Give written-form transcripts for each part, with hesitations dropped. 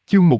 Chương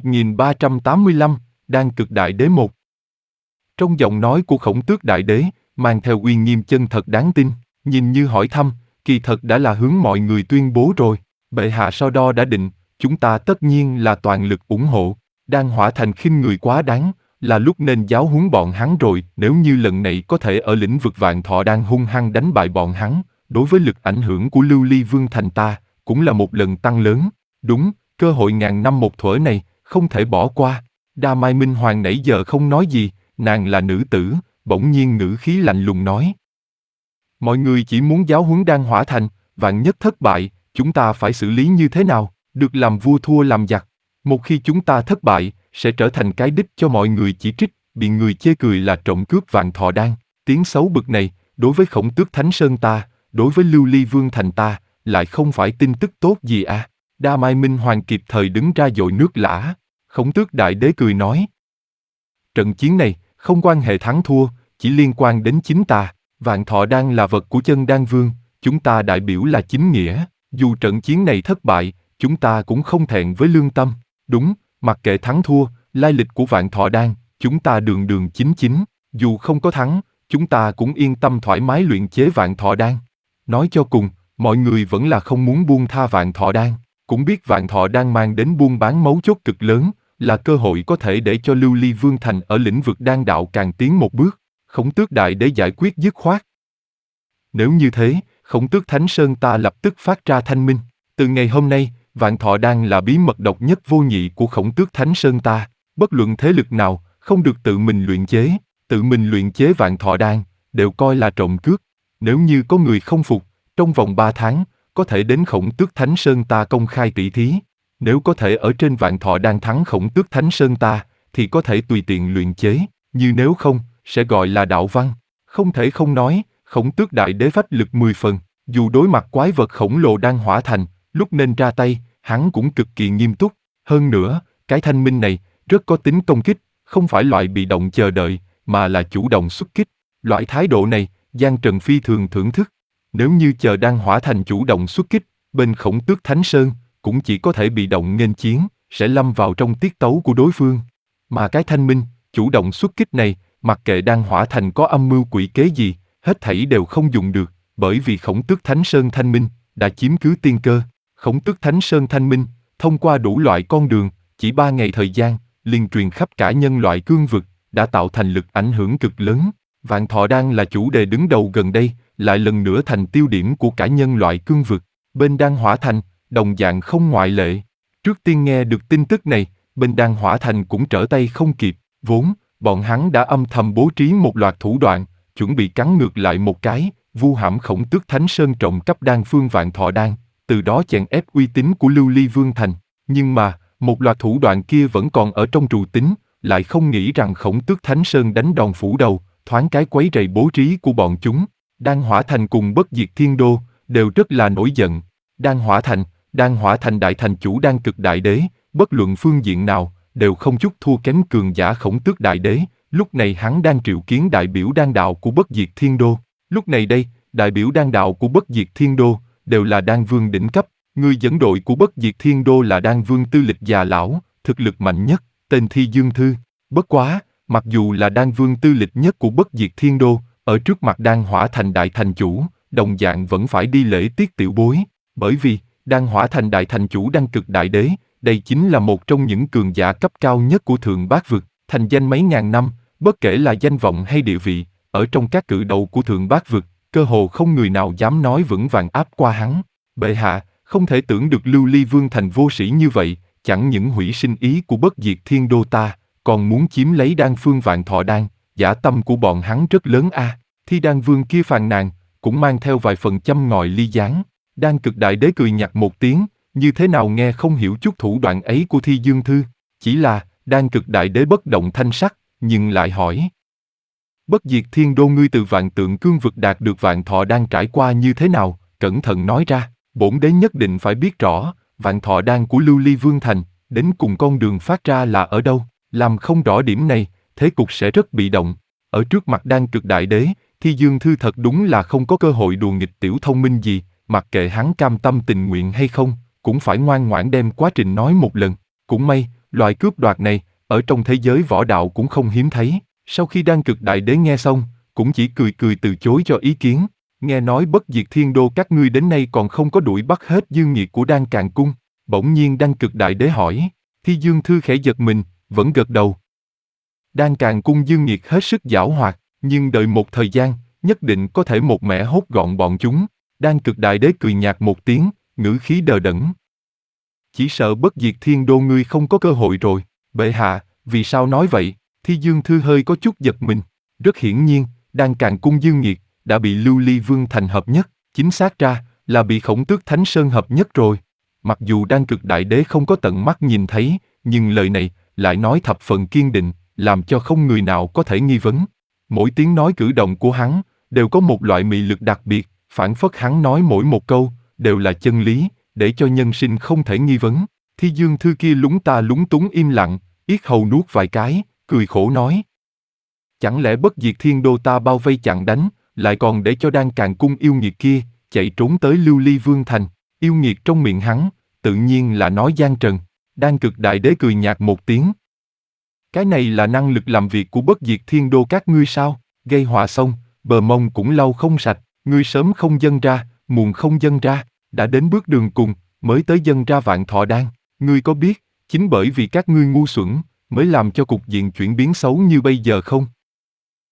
1385, Đan Cực Đại Đế 1. Trong giọng nói của Khổng Tước Đại Đế, mang theo uy nghiêm chân thật đáng tin, nhìn như hỏi thăm, kỳ thật đã là hướng mọi người tuyên bố rồi. Bệ hạ so đo đã định, chúng ta tất nhiên là toàn lực ủng hộ. Đan Hỏa Thành khinh người quá đáng, là lúc nên giáo huấn bọn hắn rồi. Nếu như lần này có thể ở lĩnh vực Vạn Thọ Đan hung hăng đánh bại bọn hắn, đối với lực ảnh hưởng của Lưu Ly Vương Thành ta, cũng là một lần tăng lớn. Đúng, cơ hội ngàn năm một thuở này, không thể bỏ qua. Đa Mai Minh Hoàng nãy giờ không nói gì, nàng là nữ tử, bỗng nhiên ngữ khí lạnh lùng nói. Mọi người chỉ muốn giáo huấn Đan Hỏa Thành, vạn nhất thất bại, chúng ta phải xử lý như thế nào? Được làm vua thua làm giặc. Một khi chúng ta thất bại, sẽ trở thành cái đích cho mọi người chỉ trích, bị người chê cười là trộm cướp Vạn Thọ Đan. Tiếng xấu bực này, đối với Khổng Tước Thánh Sơn ta, đối với Lưu Ly Vương Thành ta, lại không phải tin tức tốt gì à? Đa Mai Minh Hoàng kịp thời đứng ra dội nước lã. Khổng Tước Đại Đế cười nói. Trận chiến này, không quan hệ thắng thua, chỉ liên quan đến chính ta. Vạn Thọ Đan là vật của Chân Đan Vương, chúng ta đại biểu là chính nghĩa. Dù trận chiến này thất bại, chúng ta cũng không thẹn với lương tâm. Đúng, mặc kệ thắng thua, lai lịch của Vạn Thọ Đan, chúng ta đường đường chính chính. Dù không có thắng, chúng ta cũng yên tâm thoải mái luyện chế Vạn Thọ Đan. Nói cho cùng, mọi người vẫn là không muốn buông tha Vạn Thọ Đan. Cũng biết Vạn Thọ Đan mang đến buôn bán mấu chốt cực lớn, là cơ hội có thể để cho Lưu Ly Vương Thành ở lĩnh vực đan đạo càng tiến một bước. Khổng Tước Đại Đế giải quyết dứt khoát. Nếu như thế, Khổng Tước Thánh Sơn ta lập tức phát ra thanh minh. Từ ngày hôm nay, Vạn Thọ Đan là bí mật độc nhất vô nhị của Khổng Tước Thánh Sơn ta. Bất luận thế lực nào, không được tự mình luyện chế. Tự mình luyện chế Vạn Thọ Đan, đều coi là trộm cướp. Nếu như có người không phục, trong vòng 3 tháng, có thể đến Khổng Tước Thánh Sơn ta công khai tỷ thí. Nếu có thể ở trên Vạn Thọ Đan thắng Khổng Tước Thánh Sơn ta, thì có thể tùy tiện luyện chế. Như nếu không, sẽ gọi là đạo văn. Không thể không nói, Khổng Tước Đại Đế phách lực 10 phần. Dù đối mặt quái vật khổng lồ Đan Hỏa Thành, lúc nên ra tay, hắn cũng cực kỳ nghiêm túc. Hơn nữa, cái thanh minh này, rất có tính công kích, không phải loại bị động chờ đợi, mà là chủ động xuất kích. Loại thái độ này, Giang Trần phi thường thưởng thức. Nếu như chờ Đan Hỏa Thành chủ động xuất kích, bên Khổng Tước Thánh Sơn, cũng chỉ có thể bị động nghênh chiến, sẽ lâm vào trong tiết tấu của đối phương. Mà cái thanh minh, chủ động xuất kích này, mặc kệ Đan Hỏa Thành có âm mưu quỷ kế gì, hết thảy đều không dùng được, bởi vì Khổng Tước Thánh Sơn thanh minh, đã chiếm cứ tiên cơ. Khổng Tước Thánh Sơn thanh minh, thông qua đủ loại con đường, chỉ 3 ngày thời gian, liền truyền khắp cả nhân loại cương vực, đã tạo thành lực ảnh hưởng cực lớn. Vạn Thọ Đan là chủ đề đứng đầu gần đây, lại lần nữa thành tiêu điểm của cả nhân loại cương vực. Bên Đan Hỏa Thành, đồng dạng không ngoại lệ. Trước tiên nghe được tin tức này, bên Đan Hỏa Thành cũng trở tay không kịp. Vốn, bọn hắn đã âm thầm bố trí một loạt thủ đoạn, chuẩn bị cắn ngược lại một cái, vu hãm Khổng Tước Thánh Sơn trộm cắp đan phương Vạn Thọ Đan, từ đó chèn ép uy tín của Lưu Ly Vương Thành. Nhưng mà, một loạt thủ đoạn kia vẫn còn ở trong trù tính, lại không nghĩ rằng Khổng Tước Thánh Sơn đánh đòn phủ đầu, thoáng cái quấy rầy bố trí của bọn chúng. Đan Hỏa Thành cùng Bất Diệt Thiên Đô, đều rất là nổi giận. Đan Hỏa Thành đại thành chủ Đan Cực Đại Đế, bất luận phương diện nào, đều không chút thua kém cường giả Khổng Tước Đại Đế. Lúc này hắn đang triệu kiến đại biểu đan đạo của Bất Diệt Thiên Đô. Lúc này đây, đại biểu đan đạo của Bất Diệt Thiên Đô, đều là đan vương đỉnh cấp. Người dẫn đội của Bất Diệt Thiên Đô là đan vương tư lịch già lão, thực lực mạnh nhất, tên Thi Dương Thư. Bất quá, mặc dù là đan vương tư lịch nhất của Bất Diệt Thiên Đô, ở trước mặt Đan Hỏa Thành đại thành chủ, đồng dạng vẫn phải đi lễ tiết tiểu bối. Bởi vì, Đan Hỏa Thành đại thành chủ Đan Cực Đại Đế, đây chính là một trong những cường giả cấp cao nhất của Thượng Bát Vực, thành danh mấy ngàn năm, bất kể là danh vọng hay địa vị, ở trong các cự đầu của Thượng Bát Vực, cơ hồ không người nào dám nói vững vàng áp qua hắn. Bệ hạ, không thể tưởng được Lưu Ly Vương Thành vô sĩ như vậy, chẳng những hủy sinh ý của Bất Diệt Thiên Đô ta, còn muốn chiếm lấy đan phương Vạn Thọ Đan, dã tâm của bọn hắn rất lớn a. Thi Đan Vương kia phàn nàn, cũng mang theo vài phần châm ngòi ly gián. Đan Cực Đại Đế cười nhạt một tiếng, như thế nào nghe không hiểu chút thủ đoạn ấy của Thi Dương Thư. Chỉ là, Đan Cực Đại Đế bất động thanh sắc, nhưng lại hỏi. Bất Diệt Thiên Đô ngươi từ Vạn Tượng Cương vực đạt được Vạn Thọ Đan trải qua như thế nào, cẩn thận nói ra. Bổn đế nhất định phải biết rõ, Vạn Thọ Đan của Lưu Ly Vương Thành, đến cùng con đường phát ra là ở đâu. Làm không rõ điểm này, thế cục sẽ rất bị động. Ở trước mặt Đan Cực Đại Đế, Thi Dương Thư thật đúng là không có cơ hội đùa nghịch tiểu thông minh gì, mặc kệ hắn cam tâm tình nguyện hay không, cũng phải ngoan ngoãn đem quá trình nói một lần. Cũng may, Loại cướp đoạt này, ở trong thế giới võ đạo cũng không hiếm thấy. Sau khi Đan Cực Đại Đế nghe xong, cũng chỉ cười cười từ chối cho ý kiến. Nghe nói Bất Diệt Thiên Đô các ngươi đến nay còn không có đuổi bắt hết dư nghiệt của Đan Càn Cung. Bỗng nhiên Đan Cực Đại Đế hỏi, Thi Dương Thư khẽ giật mình, vẫn gật đầu. Đan Càn Cung dư nghiệt hết sức giảo hoạt, nhưng đợi một thời gian, nhất định có thể một mẻ hốt gọn bọn chúng. Đan Cực Đại Đế cười nhạt một tiếng, ngữ khí đờ đẫn. Chỉ sợ Bất Diệt Thiên Đô ngươi không có cơ hội rồi. Bệ hạ, vì sao nói vậy? Thi Dương Thư hơi có chút giật mình. Rất hiển nhiên, Đan Càn Cung dư nghiệt đã bị Lưu Ly Vương Thành hợp nhất, chính xác ra là bị Khổng Tước Thánh Sơn hợp nhất rồi. Mặc dù Đan Cực Đại Đế không có tận mắt nhìn thấy, nhưng lời này lại nói thập phần kiên định, làm cho không người nào có thể nghi vấn. Mỗi tiếng nói cử động của hắn đều có một loại mị lực đặc biệt, phảng phất hắn nói mỗi một câu đều là chân lý, để cho nhân sinh không thể nghi vấn. Thi Dương Thư kia lúng ta lúng túng im lặng, yết hầu nuốt vài cái, cười khổ nói. Chẳng lẽ Bất Diệt Thiên Đô ta bao vây chặn đánh, lại còn để cho Đan Càn Cung yêu nghiệt kia chạy trốn tới Lưu Ly Vương Thành? Yêu nghiệt trong miệng hắn, tự nhiên là nói gian trần. Đan Cực Đại Đế cười nhạt một tiếng. Cái này là năng lực làm việc của Bất Diệt Thiên Đô các ngươi sao? Gây họa xong, bờ mông cũng lau không sạch, ngươi sớm không dâng ra, muộn không dâng ra, đã đến bước đường cùng, mới tới dâng ra Vạn Thọ Đan. Ngươi có biết, chính bởi vì các ngươi ngu xuẩn, mới làm cho cục diện chuyển biến xấu như bây giờ không?